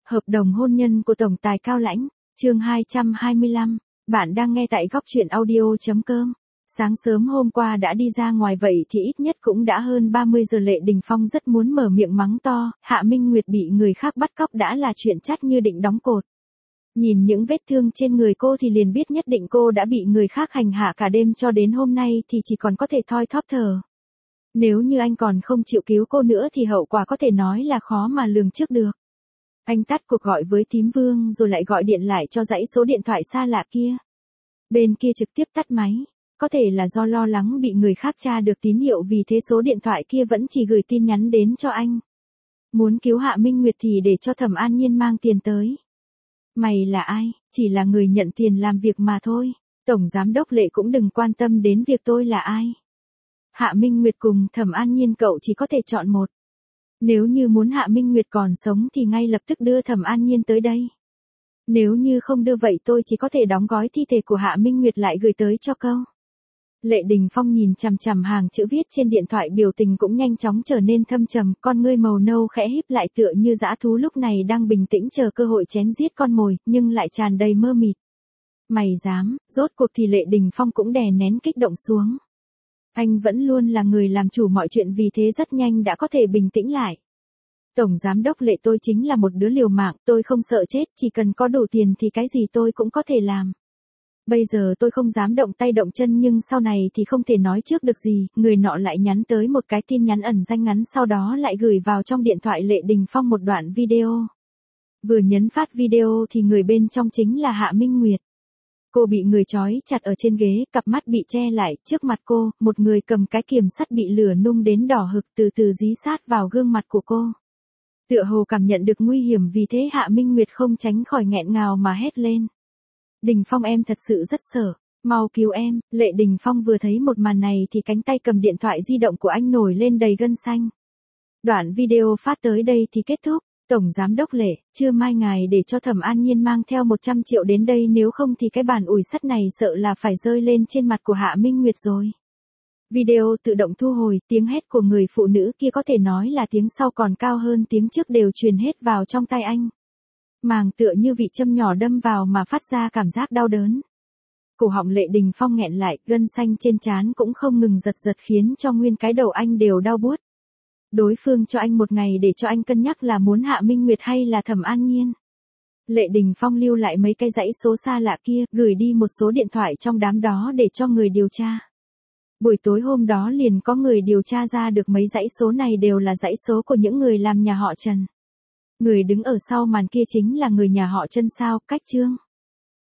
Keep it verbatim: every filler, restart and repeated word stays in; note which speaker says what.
Speaker 1: Hợp đồng hôn nhân của Tổng tài Cao Lãnh, chương hai trăm hai mươi lăm, bạn đang nghe tại góc truyện audio chấm com. Sáng sớm hôm qua đã đi ra ngoài vậy thì ít nhất cũng đã hơn ba mươi giờ. Lệ Đình Phong rất muốn mở miệng mắng to, Hạ Minh Nguyệt bị người khác bắt cóc đã là chuyện chắt như định đóng cột. Nhìn những vết thương trên người cô thì liền biết nhất định cô đã bị người khác hành hạ cả đêm cho đến hôm nay thì chỉ còn có thể thoi thóp thở. Nếu như anh còn không chịu cứu cô nữa thì hậu quả có thể nói là khó mà lường trước được. Anh tắt cuộc gọi với Tím Vương rồi lại gọi điện lại cho dãy số điện thoại xa lạ kia. Bên kia trực tiếp tắt máy, có thể là do lo lắng bị người khác tra được tín hiệu vì thế số điện thoại kia vẫn chỉ gửi tin nhắn đến cho anh. Muốn cứu Hạ Minh Nguyệt thì để cho Thẩm An Nhiên mang tiền tới. Mày là ai? Chỉ là người nhận tiền làm việc mà thôi. Tổng giám đốc Lệ cũng đừng quan tâm đến việc tôi là ai. Hạ Minh Nguyệt cùng Thẩm An Nhiên cậu chỉ có thể chọn một. Nếu như muốn Hạ Minh Nguyệt còn sống thì ngay lập tức đưa Thẩm An Nhiên tới đây. Nếu như không đưa vậy tôi chỉ có thể đóng gói thi thể của Hạ Minh Nguyệt lại gửi tới cho câu. Lệ Đình Phong nhìn chằm chằm hàng chữ viết trên điện thoại, biểu tình cũng nhanh chóng trở nên thâm trầm, con ngươi màu nâu khẽ híp lại tựa như dã thú lúc này đang bình tĩnh chờ cơ hội chén giết con mồi, nhưng lại tràn đầy mơ mịt. Mày dám? Rốt cuộc thì Lệ Đình Phong cũng đè nén kích động xuống. Anh vẫn luôn là người làm chủ mọi chuyện vì thế rất nhanh đã có thể bình tĩnh lại. Tổng giám đốc Lệ, tôi chính là một đứa liều mạng, tôi không sợ chết, chỉ cần có đủ tiền thì cái gì tôi cũng có thể làm. Bây giờ tôi không dám động tay động chân nhưng sau này thì không thể nói trước được gì. Người nọ lại nhắn tới một cái tin nhắn ẩn danh ngắn, sau đó lại gửi vào trong điện thoại Lệ Đình Phong một đoạn video. Vừa nhấn phát video thì người bên trong chính là Hạ Minh Nguyệt. Cô bị người trói chặt ở trên ghế, cặp mắt bị che lại, trước mặt cô, một người cầm cái kiềm sắt bị lửa nung đến đỏ hực từ từ dí sát vào gương mặt của cô. Tựa hồ cảm nhận được nguy hiểm vì thế Hạ Minh Nguyệt không tránh khỏi nghẹn ngào mà hét lên. Đình Phong, em thật sự rất sợ, mau cứu em. Lệ Đình Phong vừa thấy một màn này thì cánh tay cầm điện thoại di động của anh nổi lên đầy gân xanh. Đoạn video phát tới đây thì kết thúc. Tổng giám đốc Lệ, trưa mai ngài để cho Thẩm An Nhiên mang theo một trăm triệu đến đây, nếu không thì cái bàn ủi sắt này sợ là phải rơi lên trên mặt của Hạ Minh Nguyệt rồi. Video tự động thu hồi, tiếng hét của người phụ nữ kia có thể nói là tiếng sau còn cao hơn tiếng trước đều truyền hết vào trong tai anh. Màng tựa như vị châm nhỏ đâm vào mà phát ra cảm giác đau đớn. Cổ họng Lệ Đình Phong nghẹn lại, gân xanh trên trán cũng không ngừng giật giật khiến cho nguyên cái đầu anh đều đau buốt. Đối phương cho anh một ngày để cho anh cân nhắc là muốn Hạ Minh Nguyệt hay là Thẩm An Nhiên. Lệ Đình Phong lưu lại mấy cái dãy số xa lạ kia, gửi đi một số điện thoại trong đám đó để cho người điều tra. Buổi tối hôm đó liền có người điều tra ra được mấy dãy số này đều là dãy số của những người làm nhà họ Trần. Người đứng ở sau màn kia chính là người nhà họ Trần sao, Cách Trương.